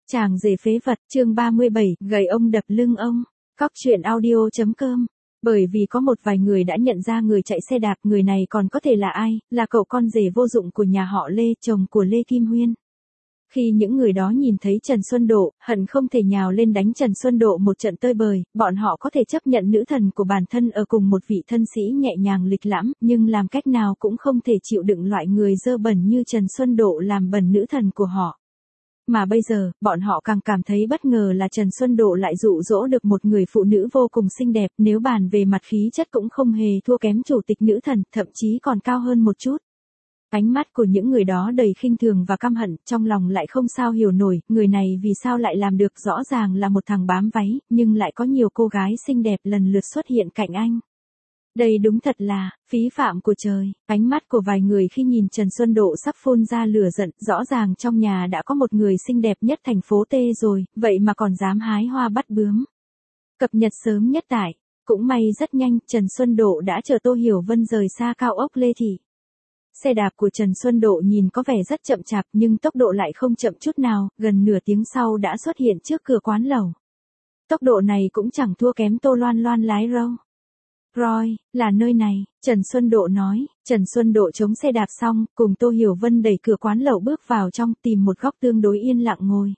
Chàng rể phế vật, chương 37, gầy ông đập lưng ông. Cóc truyện audio.com. Bởi vì có một vài người đã nhận ra người chạy xe đạp, người này còn có thể là ai, là cậu con rể vô dụng của nhà họ Lê, chồng của Lê Kim Huyên. Khi những người đó nhìn thấy Trần Xuân Độ, hận không thể nhào lên đánh Trần Xuân Độ một trận tơi bời, bọn họ có thể chấp nhận nữ thần của bản thân ở cùng một vị thân sĩ nhẹ nhàng lịch lãm, nhưng làm cách nào cũng không thể chịu đựng loại người dơ bẩn như Trần Xuân Độ làm bẩn nữ thần của họ. Mà bây giờ, bọn họ càng cảm thấy bất ngờ là Trần Xuân Độ lại dụ dỗ được một người phụ nữ vô cùng xinh đẹp, nếu bàn về mặt khí chất cũng không hề thua kém chủ tịch nữ thần, thậm chí còn cao hơn một chút. Ánh mắt của những người đó đầy khinh thường và căm hận, trong lòng lại không sao hiểu nổi, người này vì sao lại làm được, rõ ràng là một thằng bám váy, nhưng lại có nhiều cô gái xinh đẹp lần lượt xuất hiện cạnh anh. Đây đúng thật là phí phạm của trời. Ánh mắt của vài người khi nhìn Trần Xuân Độ sắp phun ra lửa giận, rõ ràng trong nhà đã có một người xinh đẹp nhất thành phố T rồi, vậy mà còn dám hái hoa bắt bướm. Cập nhật sớm nhất tại, cũng may rất nhanh, Trần Xuân Độ đã chờ Tô Hiểu Vân rời xa cao ốc Lê Thị. Xe đạp của Trần Xuân Độ nhìn có vẻ rất chậm chạp nhưng tốc độ lại không chậm chút nào, gần nửa tiếng sau đã xuất hiện trước cửa quán lẩu. Tốc độ này cũng chẳng thua kém Tô Loan Loan lái râu. Rồi, là nơi này, Trần Xuân Độ nói. Trần Xuân Độ chống xe đạp xong, cùng Tô Hiểu Vân đẩy cửa quán lẩu bước vào trong, tìm một góc tương đối yên lặng ngồi.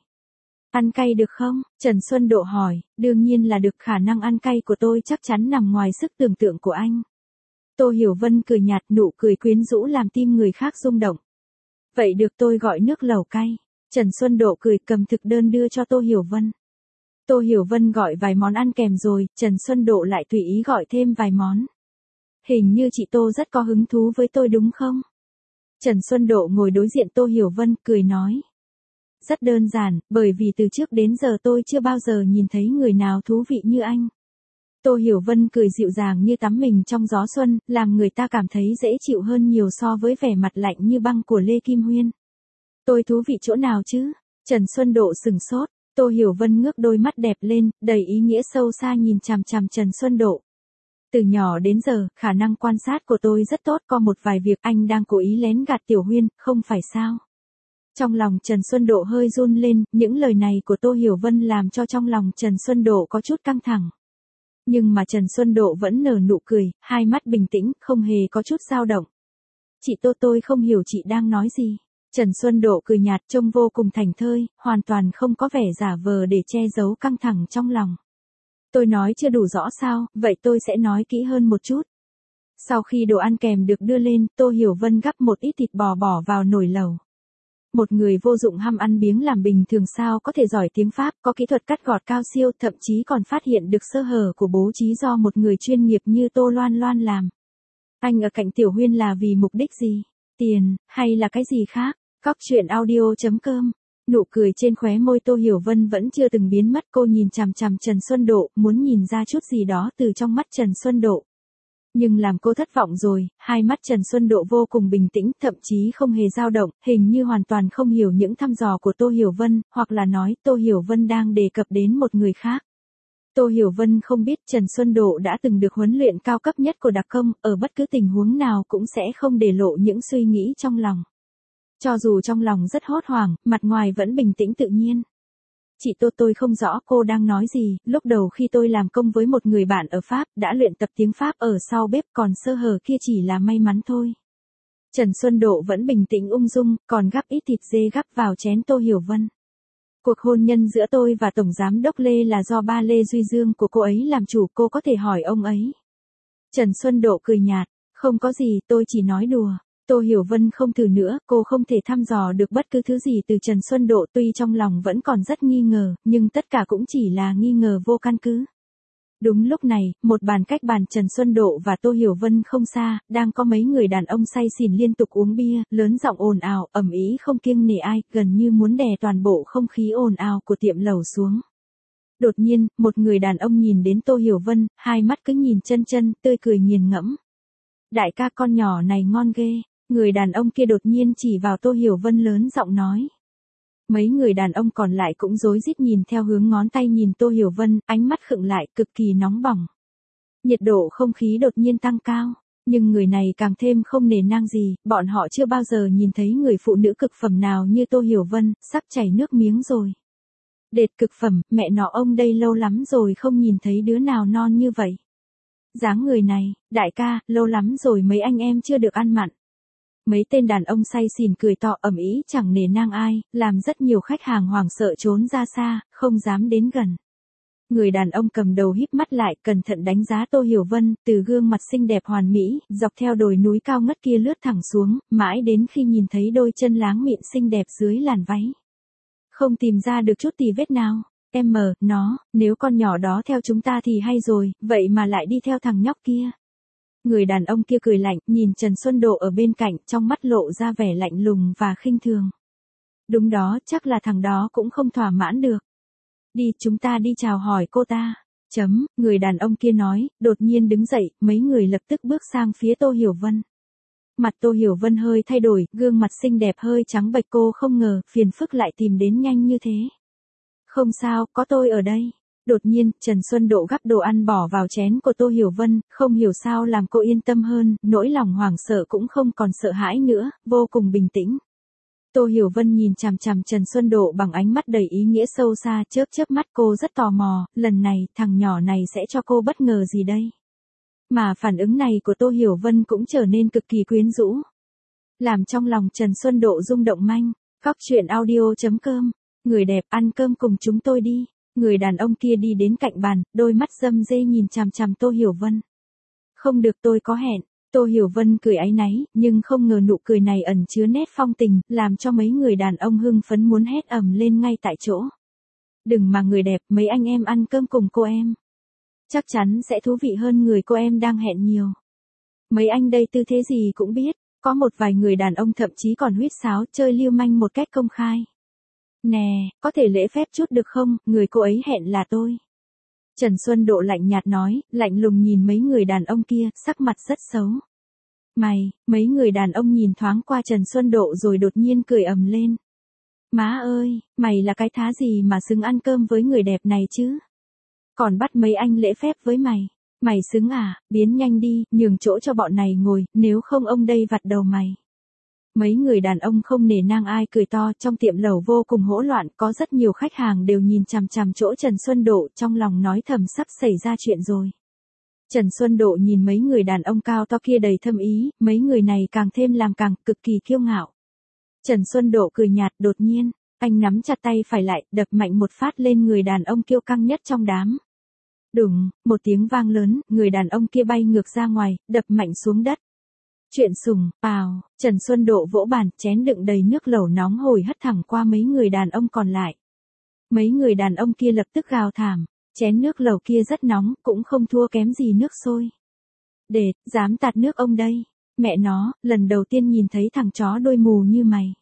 Ăn cay được không? Trần Xuân Độ hỏi. Đương nhiên là được, khả năng ăn cay của tôi chắc chắn nằm ngoài sức tưởng tượng của anh. Tô Hiểu Vân cười nhạt, nụ cười quyến rũ làm tim người khác rung động. Vậy được, tôi gọi nước lẩu cay. Trần Xuân Độ cười, cầm thực đơn đưa cho Tô Hiểu Vân. Tô Hiểu Vân gọi vài món ăn kèm rồi, Trần Xuân Độ lại tùy ý gọi thêm vài món. Hình như chị Tô rất có hứng thú với tôi đúng không? Trần Xuân Độ ngồi đối diện Tô Hiểu Vân, cười nói. Rất đơn giản, bởi vì từ trước đến giờ tôi chưa bao giờ nhìn thấy người nào thú vị như anh. Tô Hiểu Vân cười dịu dàng như tắm mình trong gió xuân, làm người ta cảm thấy dễ chịu hơn nhiều so với vẻ mặt lạnh như băng của Lê Kim Huyên. Tôi thú vị chỗ nào chứ? Trần Xuân Độ sừng sốt. Tô Hiểu Vân ngước đôi mắt đẹp lên, đầy ý nghĩa sâu xa nhìn chằm chằm Trần Xuân Độ. Từ nhỏ đến giờ, khả năng quan sát của tôi rất tốt, có một vài việc anh đang cố ý lén gạt Tiểu Huyên, không phải sao? Trong lòng Trần Xuân Độ hơi run lên, những lời này của Tô Hiểu Vân làm cho trong lòng Trần Xuân Độ có chút căng thẳng. Nhưng mà Trần Xuân Độ vẫn nở nụ cười, hai mắt bình tĩnh, không hề có chút dao động. Chị Tô, tôi không hiểu chị đang nói gì. Trần Xuân Độ cười nhạt, trông vô cùng thảnh thơi, hoàn toàn không có vẻ giả vờ để che giấu căng thẳng trong lòng. Tôi nói chưa đủ rõ sao, vậy tôi sẽ nói kỹ hơn một chút. Sau khi đồ ăn kèm được đưa lên, Tô Hiểu Vân gắp một ít thịt bò bỏ vào nồi lẩu. Một người vô dụng ham ăn biếng làm bình thường sao có thể giỏi tiếng Pháp, có kỹ thuật cắt gọt cao siêu, thậm chí còn phát hiện được sơ hở của bố trí do một người chuyên nghiệp như Tô Loan Loan làm. Anh ở cạnh Tiểu Huyên là vì mục đích gì? Tiền, hay là cái gì khác? Cóc truyện audio.com. Nụ cười trên khóe môi Tô Hiểu Vân vẫn chưa từng biến mất, cô nhìn chằm chằm Trần Xuân Độ, muốn nhìn ra chút gì đó từ trong mắt Trần Xuân Độ. Nhưng làm cô thất vọng rồi, hai mắt Trần Xuân Độ vô cùng bình tĩnh, thậm chí không hề dao động, hình như hoàn toàn không hiểu những thăm dò của Tô Hiểu Vân, hoặc là nói Tô Hiểu Vân đang đề cập đến một người khác. Tô Hiểu Vân không biết Trần Xuân Độ đã từng được huấn luyện cao cấp nhất của đặc công, ở bất cứ tình huống nào cũng sẽ không để lộ những suy nghĩ trong lòng. Cho dù trong lòng rất hốt hoảng, mặt ngoài vẫn bình tĩnh tự nhiên. Chị Tô, tôi không rõ cô đang nói gì, lúc đầu khi tôi làm công với một người bạn ở Pháp, đã luyện tập tiếng Pháp ở sau bếp, còn sơ hở kia chỉ là may mắn thôi. Trần Xuân Độ vẫn bình tĩnh ung dung, còn gắp ít thịt dê gắp vào chén Tô Hiểu Vân. Cuộc hôn nhân giữa tôi và Tổng Giám đốc Lê là do ba Lê Duy Dương của cô ấy làm chủ, cô có thể hỏi ông ấy. Trần Xuân Độ cười nhạt, không có gì, tôi chỉ nói đùa. Tô Hiểu Vân không thử nữa, cô không thể thăm dò được bất cứ thứ gì từ Trần Xuân Độ, tuy trong lòng vẫn còn rất nghi ngờ, nhưng tất cả cũng chỉ là nghi ngờ vô căn cứ. Đúng lúc này, một bàn cách bàn Trần Xuân Độ và Tô Hiểu Vân không xa, đang có mấy người đàn ông say xỉn liên tục uống bia, lớn giọng ồn ào, ầm ĩ không kiêng nể ai, gần như muốn đè toàn bộ không khí ồn ào của tiệm lẩu xuống. Đột nhiên, một người đàn ông nhìn đến Tô Hiểu Vân, hai mắt cứ nhìn chân chân, tươi cười nghiền ngẫm. Đại ca, con nhỏ này ngon ghê. Người đàn ông kia đột nhiên chỉ vào Tô Hiểu Vân lớn giọng nói. Mấy người đàn ông còn lại cũng rối rít nhìn theo hướng ngón tay nhìn Tô Hiểu Vân, ánh mắt khựng lại, cực kỳ nóng bỏng. Nhiệt độ không khí đột nhiên tăng cao, nhưng người này càng thêm không nể nang gì, bọn họ chưa bao giờ nhìn thấy người phụ nữ cực phẩm nào như Tô Hiểu Vân, sắp chảy nước miếng rồi. Đệt cực phẩm, mẹ nó ông đây lâu lắm rồi không nhìn thấy đứa nào non như vậy. Dáng người này, đại ca, lâu lắm rồi mấy anh em chưa được ăn mặn. Mấy tên đàn ông say xỉn cười to ầm ĩ chẳng nể nang ai, làm rất nhiều khách hàng hoảng sợ trốn ra xa, không dám đến gần. Người đàn ông cầm đầu híp mắt lại, cẩn thận đánh giá Tô Hiểu Vân, từ gương mặt xinh đẹp hoàn mỹ, dọc theo đồi núi cao ngất kia lướt thẳng xuống, mãi đến khi nhìn thấy đôi chân láng mịn xinh đẹp dưới làn váy. Không tìm ra được chút tì vết nào. Nếu con nhỏ đó theo chúng ta thì hay rồi, vậy mà lại đi theo thằng nhóc kia. Người đàn ông kia cười lạnh, nhìn Trần Xuân Độ ở bên cạnh, trong mắt lộ ra vẻ lạnh lùng và khinh thường. Đúng đó, chắc là thằng đó cũng không thỏa mãn được. Đi, chúng ta đi chào hỏi cô ta. Người đàn ông kia nói, đột nhiên đứng dậy, mấy người lập tức bước sang phía Tô Hiểu Vân. Mặt Tô Hiểu Vân hơi thay đổi, gương mặt xinh đẹp hơi trắng bệch, cô không ngờ, phiền phức lại tìm đến nhanh như thế. Không sao, có tôi ở đây. Đột nhiên, Trần Xuân Độ gắp đồ ăn bỏ vào chén của Tô Hiểu Vân, không hiểu sao làm cô yên tâm hơn, nỗi lòng hoảng sợ cũng không còn sợ hãi nữa, vô cùng bình tĩnh. Tô Hiểu Vân nhìn chằm chằm Trần Xuân Độ bằng ánh mắt đầy ý nghĩa sâu xa, chớp mắt, cô rất tò mò, lần này, thằng nhỏ này sẽ cho cô bất ngờ gì đây? Mà phản ứng này của Tô Hiểu Vân cũng trở nên cực kỳ quyến rũ. Làm trong lòng Trần Xuân Độ rung động manh. Coctruyện.audio.com. Người đẹp, ăn cơm cùng chúng tôi đi. Người đàn ông kia đi đến cạnh bàn, đôi mắt râm rê nhìn chằm chằm Tô Hiểu Vân. Không được, tôi có hẹn. Tô Hiểu Vân cười áy náy, nhưng không ngờ nụ cười này ẩn chứa nét phong tình, làm cho mấy người đàn ông hưng phấn muốn hét ầm lên ngay tại chỗ. Đừng mà người đẹp, mấy anh em ăn cơm cùng cô em. Chắc chắn sẽ thú vị hơn người cô em đang hẹn nhiều. Mấy anh đây tư thế gì cũng biết, có một vài người đàn ông thậm chí còn huýt sáo chơi lưu manh một cách công khai. Nè, có thể lễ phép chút được không, người cô ấy hẹn là tôi. Trần Xuân Độ lạnh nhạt nói, lạnh lùng nhìn mấy người đàn ông kia, sắc mặt rất xấu. Mấy người đàn ông nhìn thoáng qua Trần Xuân Độ rồi đột nhiên cười ầm lên. Má ơi, mày là cái thá gì mà xứng ăn cơm với người đẹp này chứ? Còn bắt mấy anh lễ phép với mày. Mày xứng à, biến nhanh đi, nhường chỗ cho bọn này ngồi, nếu không ông đây vặt đầu mày. Mấy người đàn ông không nể nang ai cười to, trong tiệm lẩu vô cùng hỗn loạn, có rất nhiều khách hàng đều nhìn chằm chằm chỗ Trần Xuân Độ, trong lòng nói thầm sắp xảy ra chuyện rồi. Trần Xuân Độ nhìn mấy người đàn ông cao to kia đầy thâm ý, mấy người này càng thêm làm càng cực kỳ kiêu ngạo. Trần Xuân Độ cười nhạt, đột nhiên, anh nắm chặt tay phải lại, đập mạnh một phát lên người đàn ông kiêu căng nhất trong đám. Đùng, một tiếng vang lớn, người đàn ông kia bay ngược ra ngoài, đập mạnh xuống đất. Chuyện sùng, Trần Xuân Độ vỗ bàn, chén đựng đầy nước lẩu nóng hổi hất thẳng qua mấy người đàn ông còn lại. Mấy người đàn ông kia lập tức gào thảm, chén nước lẩu kia rất nóng, cũng không thua kém gì nước sôi. Đệt, dám tạt nước ông đây. Mẹ nó, lần đầu tiên nhìn thấy thằng chó đôi mù như mày.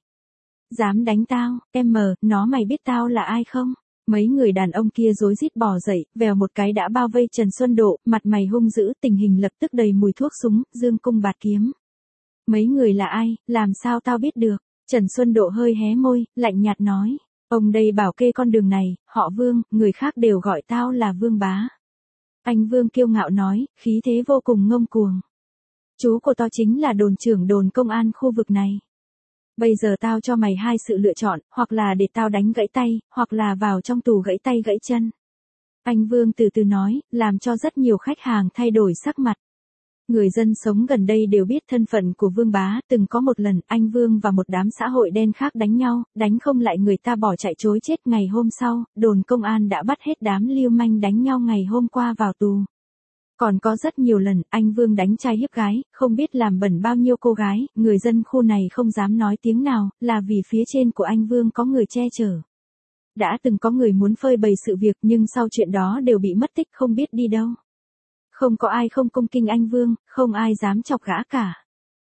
Dám đánh tao, mày biết tao là ai không? Mấy người đàn ông kia rối rít bò dậy, vèo một cái đã bao vây Trần Xuân Độ, mặt mày hung dữ, tình hình lập tức đầy mùi thuốc súng, dương cung bạt kiếm. Mấy người là ai, làm sao tao biết được? Trần Xuân Độ hơi hé môi, lạnh nhạt nói. Ông đây bảo kê con đường này, họ Vương, người khác đều gọi tao là Vương bá. Anh Vương kiêu ngạo nói, khí thế vô cùng ngông cuồng. Chú của tao chính là đồn trưởng đồn công an khu vực này. Bây giờ tao cho mày hai sự lựa chọn, hoặc là để tao đánh gãy tay, hoặc là vào trong tù gãy tay gãy chân. Anh Vương từ từ nói, làm cho rất nhiều khách hàng thay đổi sắc mặt. Người dân sống gần đây đều biết thân phận của Vương bá, từng có một lần anh Vương và một đám xã hội đen khác đánh nhau, đánh không lại người ta bỏ chạy trối chết. Ngày hôm sau, đồn công an đã bắt hết đám lưu manh đánh nhau ngày hôm qua vào tù. Còn có rất nhiều lần, anh Vương đánh trai hiếp gái, không biết làm bẩn bao nhiêu cô gái, người dân khu này không dám nói tiếng nào, là vì phía trên của anh Vương có người che chở. Đã từng có người muốn phơi bày sự việc nhưng sau chuyện đó đều bị mất tích không biết đi đâu. Không có ai không cung kính anh Vương, không ai dám chọc gã cả.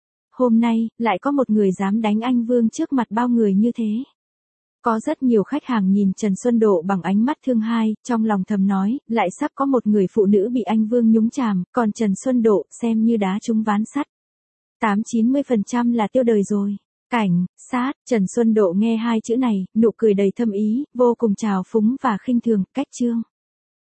Hôm nay, lại có một người dám đánh anh Vương trước mặt bao người như thế. Có rất nhiều khách hàng nhìn Trần Xuân Độ bằng ánh mắt thương hai, trong lòng thầm nói, lại sắp có một người phụ nữ bị anh Vương nhúng chàm, còn Trần Xuân Độ xem như đá trúng ván sắt. 80-90% là tiêu đời rồi. Cảnh, sát, Trần Xuân Độ nghe hai chữ này, nụ cười đầy thâm ý, vô cùng trào phúng và khinh thường, cách chương.